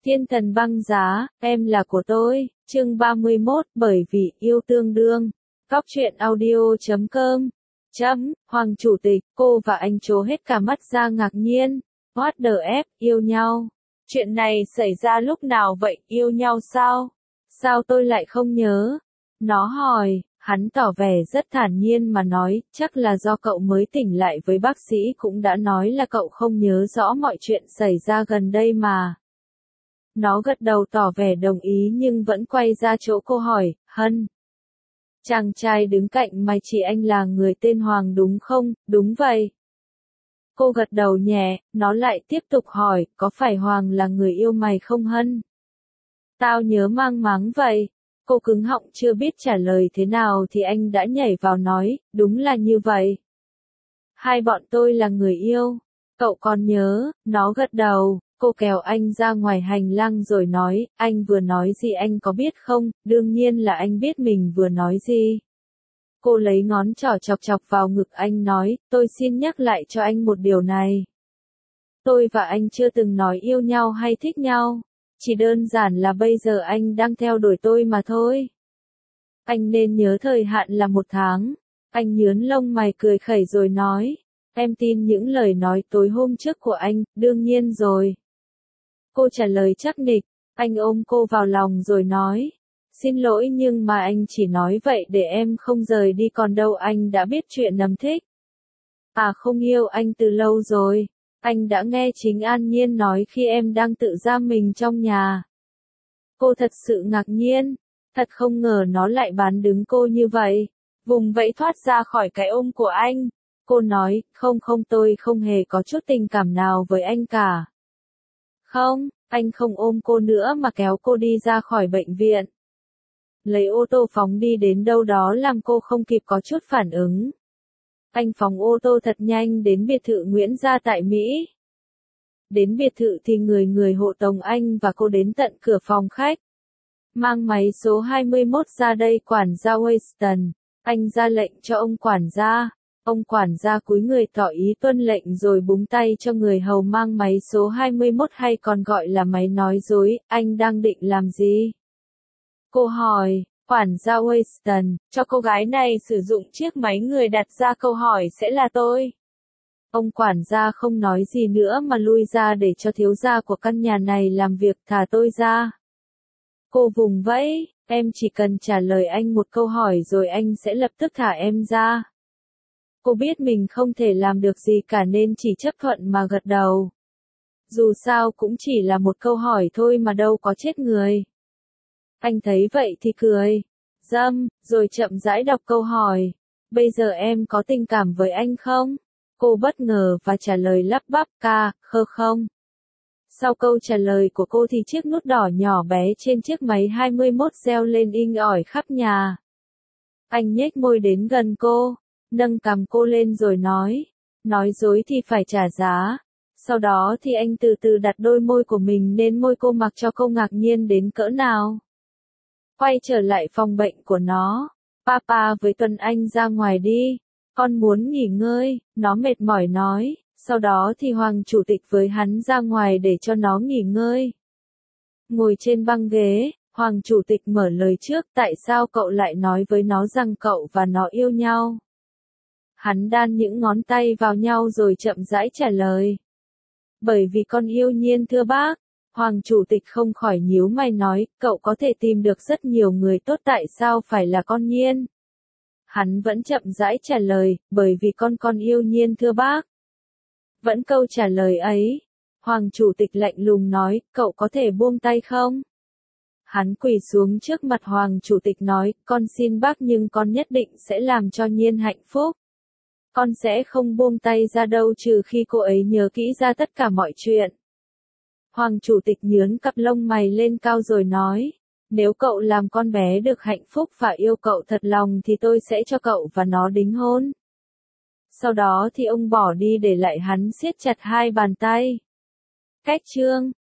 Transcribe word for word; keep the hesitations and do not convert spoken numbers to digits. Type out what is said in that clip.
Thiên thần băng giá, em là của tôi, chương ba mươi mốt, bởi vì yêu tương đương. Cóc truyện audio chấm com. Chấm, Hoàng chủ tịch, cô và anh trố hết cả mắt ra ngạc nhiên. What the F, yêu nhau. Chuyện này xảy ra lúc nào vậy, yêu nhau sao? Sao tôi lại không nhớ? Nó hỏi, hắn tỏ vẻ rất thản nhiên mà nói, chắc là do cậu mới tỉnh lại với bác sĩ cũng đã nói là cậu không nhớ rõ mọi chuyện xảy ra gần đây mà. Nó gật đầu tỏ vẻ đồng ý nhưng vẫn quay ra chỗ cô hỏi, Hân. Chàng trai đứng cạnh mày chỉ anh là người tên Hoàng đúng không? Đúng vậy. Cô gật đầu nhẹ, nó lại tiếp tục hỏi, có phải Hoàng là người yêu mày không Hân? Tao nhớ mang máng vậy. Cô cứng họng chưa biết trả lời thế nào thì anh đã nhảy vào nói, đúng là như vậy. Hai bọn tôi là người yêu. Cậu còn nhớ, nó gật đầu. Cô kéo anh ra ngoài hành lang rồi nói, anh vừa nói gì anh có biết không? Đương nhiên là anh biết mình vừa nói gì. Cô lấy ngón trỏ chọc chọc vào ngực anh nói, tôi xin nhắc lại cho anh một điều này. Tôi và anh chưa từng nói yêu nhau hay thích nhau. Chỉ đơn giản là bây giờ anh đang theo đuổi tôi mà thôi. Anh nên nhớ thời hạn là một tháng. Anh nhướn lông mày cười khẩy rồi nói, em tin những lời nói tối hôm trước của anh, đương nhiên rồi. Cô trả lời chắc nịch, anh ôm cô vào lòng rồi nói, xin lỗi nhưng mà anh chỉ nói vậy để em không rời đi còn đâu anh đã biết chuyện nấm thích. À không yêu anh từ lâu rồi, anh đã nghe chính An Nhiên nói khi em đang tự giam mình trong nhà. Cô thật sự ngạc nhiên, thật không ngờ nó lại bán đứng cô như vậy, vùng vẫy thoát ra khỏi cái ôm của anh. Cô nói, không không tôi không hề có chút tình cảm nào với anh cả. Không, anh không ôm cô nữa mà kéo cô đi ra khỏi bệnh viện. Lấy ô tô phóng đi đến đâu đó làm cô không kịp có chút phản ứng. Anh phóng ô tô thật nhanh đến biệt thự Nguyễn Gia tại Mỹ. Đến biệt thự thì người người hộ tống anh và cô đến tận cửa phòng khách. Mang máy số hai mươi mốt ra đây quản gia Winston. Anh ra lệnh cho ông quản gia. Ông quản gia cúi người tỏ ý tuân lệnh rồi búng tay cho người hầu mang máy số hai mươi mốt hay còn gọi là máy nói dối, anh đang định làm gì? Cô hỏi, quản gia Winston, cho cô gái này sử dụng chiếc máy người đặt ra câu hỏi sẽ là tôi. Ông quản gia không nói gì nữa mà lui ra để cho thiếu gia của căn nhà này làm việc thả tôi ra. Cô vùng vẫy, em chỉ cần trả lời anh một câu hỏi rồi anh sẽ lập tức thả em ra. Cô biết mình không thể làm được gì cả nên chỉ chấp thuận mà gật đầu. Dù sao cũng chỉ là một câu hỏi thôi mà đâu có chết người. Anh thấy vậy thì cười, dâm, rồi chậm rãi đọc câu hỏi. Bây giờ em có tình cảm với anh không? Cô bất ngờ và trả lời lắp bắp ca, khơ không. Sau câu trả lời của cô thì chiếc nút đỏ nhỏ bé trên chiếc máy hai mươi mốt reo lên inh ỏi khắp nhà. Anh nhếch môi đến gần cô, nâng cằm cô lên rồi nói, nói dối thì phải trả giá. Sau đó thì anh từ từ đặt đôi môi của mình lên môi cô mặc cho cô ngạc nhiên đến cỡ nào. Quay trở lại phòng bệnh của nó, Papa với Tuấn Anh ra ngoài đi, con muốn nghỉ ngơi, nó mệt mỏi nói, sau đó thì Hoàng chủ tịch với hắn ra ngoài để cho nó nghỉ ngơi. Ngồi trên băng ghế, Hoàng chủ tịch mở lời trước, tại sao cậu lại nói với nó rằng cậu và nó yêu nhau? Hắn đan những ngón tay vào nhau rồi chậm rãi trả lời. Bởi vì con yêu Nhiên thưa bác. Hoàng chủ tịch không khỏi nhíu mày nói, cậu có thể tìm được rất nhiều người tốt tại sao phải là con Nhiên? Hắn vẫn chậm rãi trả lời, bởi vì con con yêu Nhiên thưa bác. Vẫn câu trả lời ấy. Hoàng chủ tịch lạnh lùng nói, cậu có thể buông tay không? Hắn quỳ xuống trước mặt Hoàng chủ tịch nói, con xin bác nhưng con nhất định sẽ làm cho Nhiên hạnh phúc. Con sẽ không buông tay ra đâu trừ khi cô ấy nhớ kỹ ra tất cả mọi chuyện. Hoàng chủ tịch nhướn cặp lông mày lên cao rồi nói, nếu cậu làm con bé được hạnh phúc và yêu cậu thật lòng thì tôi sẽ cho cậu và nó đính hôn. Sau đó thì ông bỏ đi để lại hắn siết chặt hai bàn tay. Cách chương